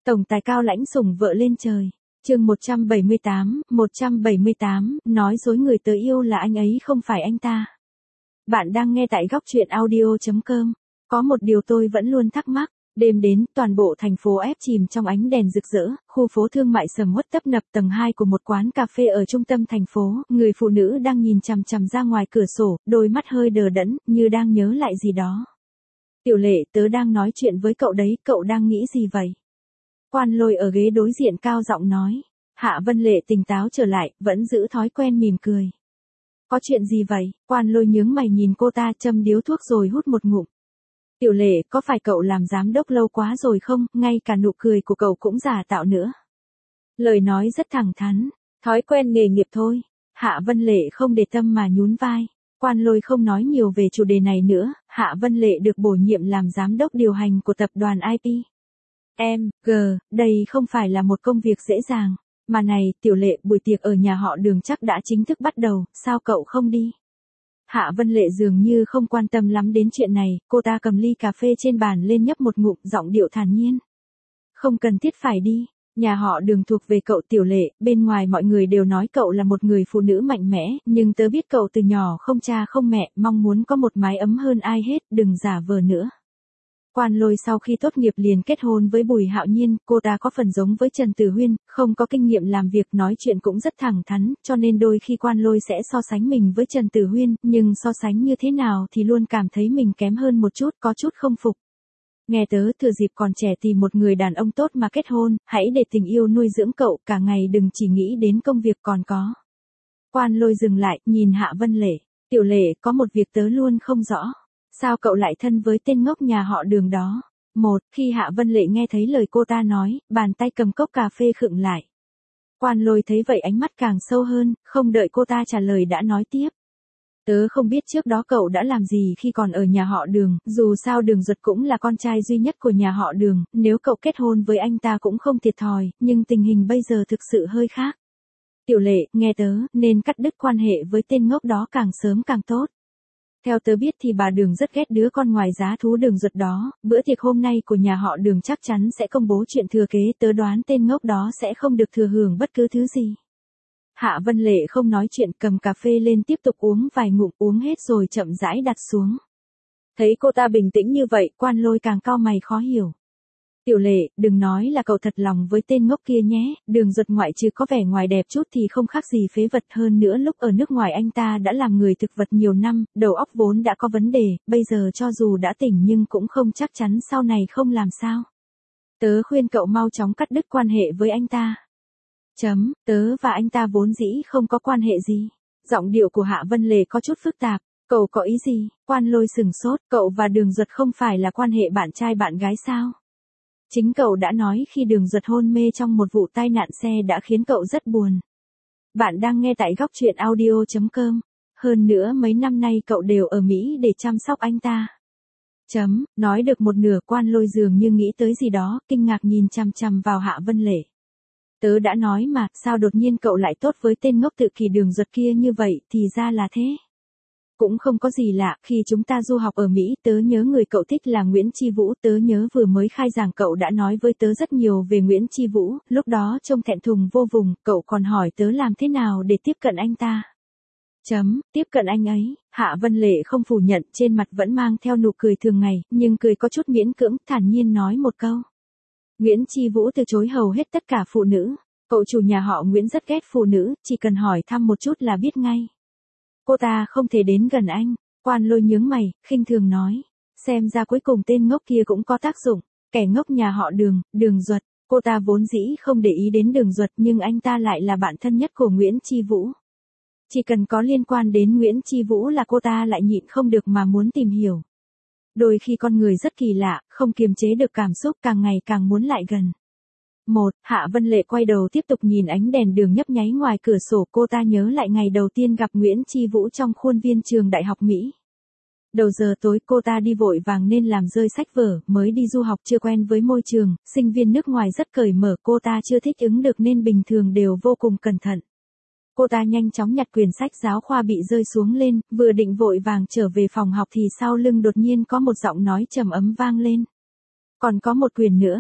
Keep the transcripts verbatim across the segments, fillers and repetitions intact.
Tổng tài cao lãnh sủng vợ lên trời. Chương một trăm bảy mươi tám, một trăm bảy mươi tám, nói dối người tớ yêu là anh ấy không phải anh ta. Bạn đang nghe tại góc truyện audio chấm com. Có một điều tôi vẫn luôn thắc mắc. Đêm đến, toàn bộ thành phố ép chìm trong ánh đèn rực rỡ, khu phố thương mại sầm uất tấp nập tầng hai của một quán cà phê ở trung tâm thành phố, người phụ nữ đang nhìn chằm chằm ra ngoài cửa sổ, đôi mắt hơi đờ đẫn, như đang nhớ lại gì đó. Tiểu Lệ, tớ đang nói chuyện với cậu đấy, cậu đang nghĩ gì vậy? Quan Lôi ở ghế đối diện cao giọng nói. Hạ Vân Lệ tỉnh táo trở lại, vẫn giữ thói quen mỉm cười. Có chuyện gì vậy? Quan Lôi nhướng mày nhìn cô ta, châm điếu thuốc rồi hút một ngụm. Tiểu Lệ, có phải cậu làm giám đốc lâu quá rồi không, ngay cả nụ cười của cậu cũng giả tạo nữa. Lời nói rất thẳng thắn, thói quen nghề nghiệp thôi. Hạ Vân Lệ không để tâm mà nhún vai. Quan Lôi không nói nhiều về chủ đề này nữa, Hạ Vân Lệ được bổ nhiệm làm giám đốc điều hành của tập đoàn i pê. Em, G, đây không phải là một công việc dễ dàng. Mà này, Tiểu Lệ, buổi tiệc ở nhà họ Đường chắc đã chính thức bắt đầu, sao cậu không đi? Hạ Vân Lệ dường như không quan tâm lắm đến chuyện này, cô ta cầm ly cà phê trên bàn lên nhấp một ngụm, giọng điệu thản nhiên. Không cần thiết phải đi, nhà họ Đường thuộc về cậu Tiểu Lệ, bên ngoài mọi người đều nói cậu là một người phụ nữ mạnh mẽ, nhưng tớ biết cậu từ nhỏ không cha không mẹ, mong muốn có một mái ấm hơn ai hết, đừng giả vờ nữa. Quan Lôi sau khi tốt nghiệp liền kết hôn với Bùi Hạo Nhiên, cô ta có phần giống với Trần Tử Huyên, không có kinh nghiệm làm việc, nói chuyện cũng rất thẳng thắn, cho nên đôi khi Quan Lôi sẽ so sánh mình với Trần Tử Huyên, nhưng so sánh như thế nào thì luôn cảm thấy mình kém hơn một chút, có chút không phục. Nghe tớ, thừa dịp còn trẻ tìm một người đàn ông tốt mà kết hôn, hãy để tình yêu nuôi dưỡng cậu, cả ngày đừng chỉ nghĩ đến công việc còn có. Quan Lôi dừng lại, nhìn Hạ Vân Lệ. Tiểu Lệ, có một việc tớ luôn không rõ. Sao cậu lại thân với tên ngốc nhà họ Đường đó? Một, khi Hạ Vân Lệ nghe thấy lời cô ta nói, bàn tay cầm cốc cà phê khựng lại. Quan Lôi thấy vậy ánh mắt càng sâu hơn, không đợi cô ta trả lời đã nói tiếp. Tớ không biết trước đó cậu đã làm gì khi còn ở nhà họ Đường, dù sao Đường Duật cũng là con trai duy nhất của nhà họ Đường, nếu cậu kết hôn với anh ta cũng không thiệt thòi, nhưng tình hình bây giờ thực sự hơi khác. Tiểu Lệ, nghe tớ, nên cắt đứt quan hệ với tên ngốc đó càng sớm càng tốt. Theo tớ biết thì bà Đường rất ghét đứa con ngoài giá thú Đường Duật đó, bữa tiệc hôm nay của nhà họ Đường chắc chắn sẽ công bố chuyện thừa kế, tớ đoán tên ngốc đó sẽ không được thừa hưởng bất cứ thứ gì. Hạ Vân Lệ không nói chuyện, cầm cà phê lên tiếp tục uống vài ngụm, uống hết rồi chậm rãi đặt xuống. Thấy cô ta bình tĩnh như vậy, Quan Lôi càng cau mày khó hiểu. Tiểu Lệ, đừng nói là cậu thật lòng với tên ngốc kia nhé, Đường Duật ngoại trừ có vẻ ngoài đẹp chút thì không khác gì phế vật, hơn nữa lúc ở nước ngoài anh ta đã làm người thực vật nhiều năm, đầu óc vốn đã có vấn đề, bây giờ cho dù đã tỉnh nhưng cũng không chắc chắn sau này không làm sao. Tớ khuyên cậu mau chóng cắt đứt quan hệ với anh ta. Chấm, tớ và anh ta vốn dĩ không có quan hệ gì. Giọng điệu của Hạ Vân Lệ có chút phức tạp. Cậu có ý gì? Quan Lôi sừng sốt, cậu và Đường Duật không phải là quan hệ bạn trai bạn gái sao? Chính cậu đã nói khi Đường Duật hôn mê trong một vụ tai nạn xe đã khiến cậu rất buồn. Bạn đang nghe tại góc truyện audio chấm com. Hơn nữa mấy năm nay cậu đều ở Mỹ để chăm sóc anh ta. Chấm, nói được một nửa, Quan Lôi dường như nghĩ tới gì đó, kinh ngạc nhìn chằm chằm vào Hạ Vân Lệ. Tớ đã nói mà, sao đột nhiên cậu lại tốt với tên ngốc tự kỷ Đường Duật kia như vậy, thì ra là thế. Cũng không có gì lạ, khi chúng ta du học ở Mỹ, tớ nhớ người cậu thích là Nguyễn Chi Vũ, tớ nhớ vừa mới khai giảng cậu đã nói với tớ rất nhiều về Nguyễn Chi Vũ, lúc đó trông thẹn thùng vô vùng, cậu còn hỏi tớ làm thế nào để tiếp cận anh ta. Chấm, tiếp cận anh ấy, Hạ Vân Lệ không phủ nhận, trên mặt vẫn mang theo nụ cười thường ngày, nhưng cười có chút miễn cưỡng, thản nhiên nói một câu. Nguyễn Chi Vũ từ chối hầu hết tất cả phụ nữ, cậu chủ nhà họ Nguyễn rất ghét phụ nữ, chỉ cần hỏi thăm một chút là biết ngay. Cô ta không thể đến gần anh. Quan Lôi nhướng mày, khinh thường nói. Xem ra cuối cùng tên ngốc kia cũng có tác dụng. Kẻ ngốc nhà họ Đường, Đường Duật. Cô ta vốn dĩ không để ý đến Đường Duật nhưng anh ta lại là bạn thân nhất của Nguyễn Chi Vũ. Chỉ cần có liên quan đến Nguyễn Chi Vũ là cô ta lại nhịn không được mà muốn tìm hiểu. Đôi khi con người rất kỳ lạ, không kiềm chế được cảm xúc, càng ngày càng muốn lại gần. Một, Hạ Vân Lệ quay đầu tiếp tục nhìn ánh đèn đường nhấp nháy ngoài cửa sổ, cô ta nhớ lại ngày đầu tiên gặp Nguyễn Chi Vũ trong khuôn viên trường đại học Mỹ. Đầu giờ tối cô ta đi vội vàng nên làm rơi sách vở, mới đi du học chưa quen với môi trường, sinh viên nước ngoài rất cởi mở, cô ta chưa thích ứng được nên bình thường đều vô cùng cẩn thận. Cô ta nhanh chóng nhặt quyển sách giáo khoa bị rơi xuống lên, vừa định vội vàng trở về phòng học thì sau lưng đột nhiên có một giọng nói trầm ấm vang lên. Còn có một quyển nữa.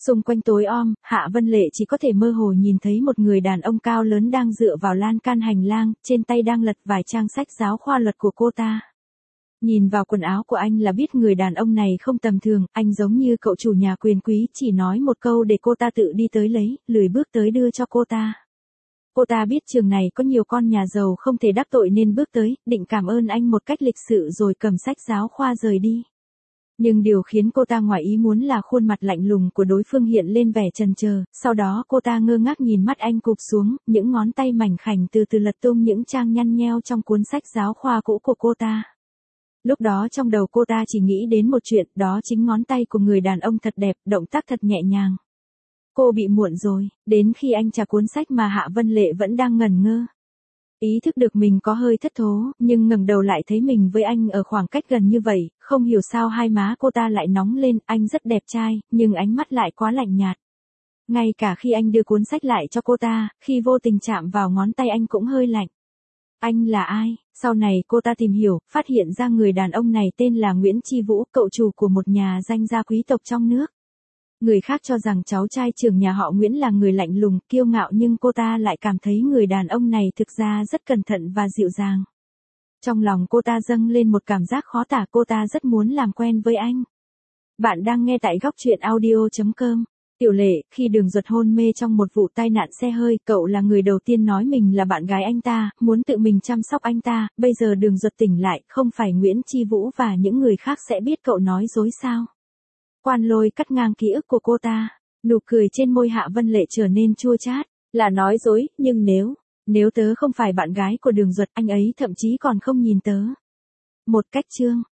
Xung quanh tối om, Hạ Vân Lệ chỉ có thể mơ hồ nhìn thấy một người đàn ông cao lớn đang dựa vào lan can hành lang, trên tay đang lật vài trang sách giáo khoa luật của cô ta. Nhìn vào quần áo của anh là biết người đàn ông này không tầm thường, anh giống như cậu chủ nhà quyền quý, chỉ nói một câu để cô ta tự đi tới lấy, lười bước tới đưa cho cô ta. Cô ta biết trường này có nhiều con nhà giàu không thể đắc tội nên bước tới, định cảm ơn anh một cách lịch sự rồi cầm sách giáo khoa rời đi. Nhưng điều khiến cô ta ngoài ý muốn là khuôn mặt lạnh lùng của đối phương hiện lên vẻ chần chờ, sau đó cô ta ngơ ngác nhìn mắt anh cụp xuống, những ngón tay mảnh khảnh từ từ lật tung những trang nhăn nheo trong cuốn sách giáo khoa cũ của cô ta. Lúc đó trong đầu cô ta chỉ nghĩ đến một chuyện, đó chính ngón tay của người đàn ông thật đẹp, động tác thật nhẹ nhàng. Cô bị muộn rồi, đến khi anh trả cuốn sách mà Hạ Vân Lệ vẫn đang ngẩn ngơ. Ý thức được mình có hơi thất thố, nhưng ngẩng đầu lại thấy mình với anh ở khoảng cách gần như vậy, không hiểu sao hai má cô ta lại nóng lên, anh rất đẹp trai, nhưng ánh mắt lại quá lạnh nhạt. Ngay cả khi anh đưa cuốn sách lại cho cô ta, khi vô tình chạm vào ngón tay anh cũng hơi lạnh. Anh là ai? Sau này cô ta tìm hiểu, phát hiện ra người đàn ông này tên là Nguyễn Chi Vũ, cậu chủ của một nhà danh gia quý tộc trong nước. Người khác cho rằng cháu trai trưởng nhà họ Nguyễn là người lạnh lùng, kiêu ngạo nhưng cô ta lại cảm thấy người đàn ông này thực ra rất cẩn thận và dịu dàng. Trong lòng cô ta dâng lên một cảm giác khó tả, cô ta rất muốn làm quen với anh. Bạn đang nghe tại góc truyện audio chấm com. Tiểu Lệ, khi Đường Duật hôn mê trong một vụ tai nạn xe hơi, cậu là người đầu tiên nói mình là bạn gái anh ta, muốn tự mình chăm sóc anh ta, bây giờ Đường Duật tỉnh lại, không phải Nguyễn Chi Vũ và những người khác sẽ biết cậu nói dối sao? Quan Lôi cắt ngang ký ức của cô ta, nụ cười trên môi Hạ Vân Lệ trở nên chua chát, là nói dối, nhưng nếu, nếu tớ không phải bạn gái của Đường Duật, anh ấy thậm chí còn không nhìn tớ. Một cách chương,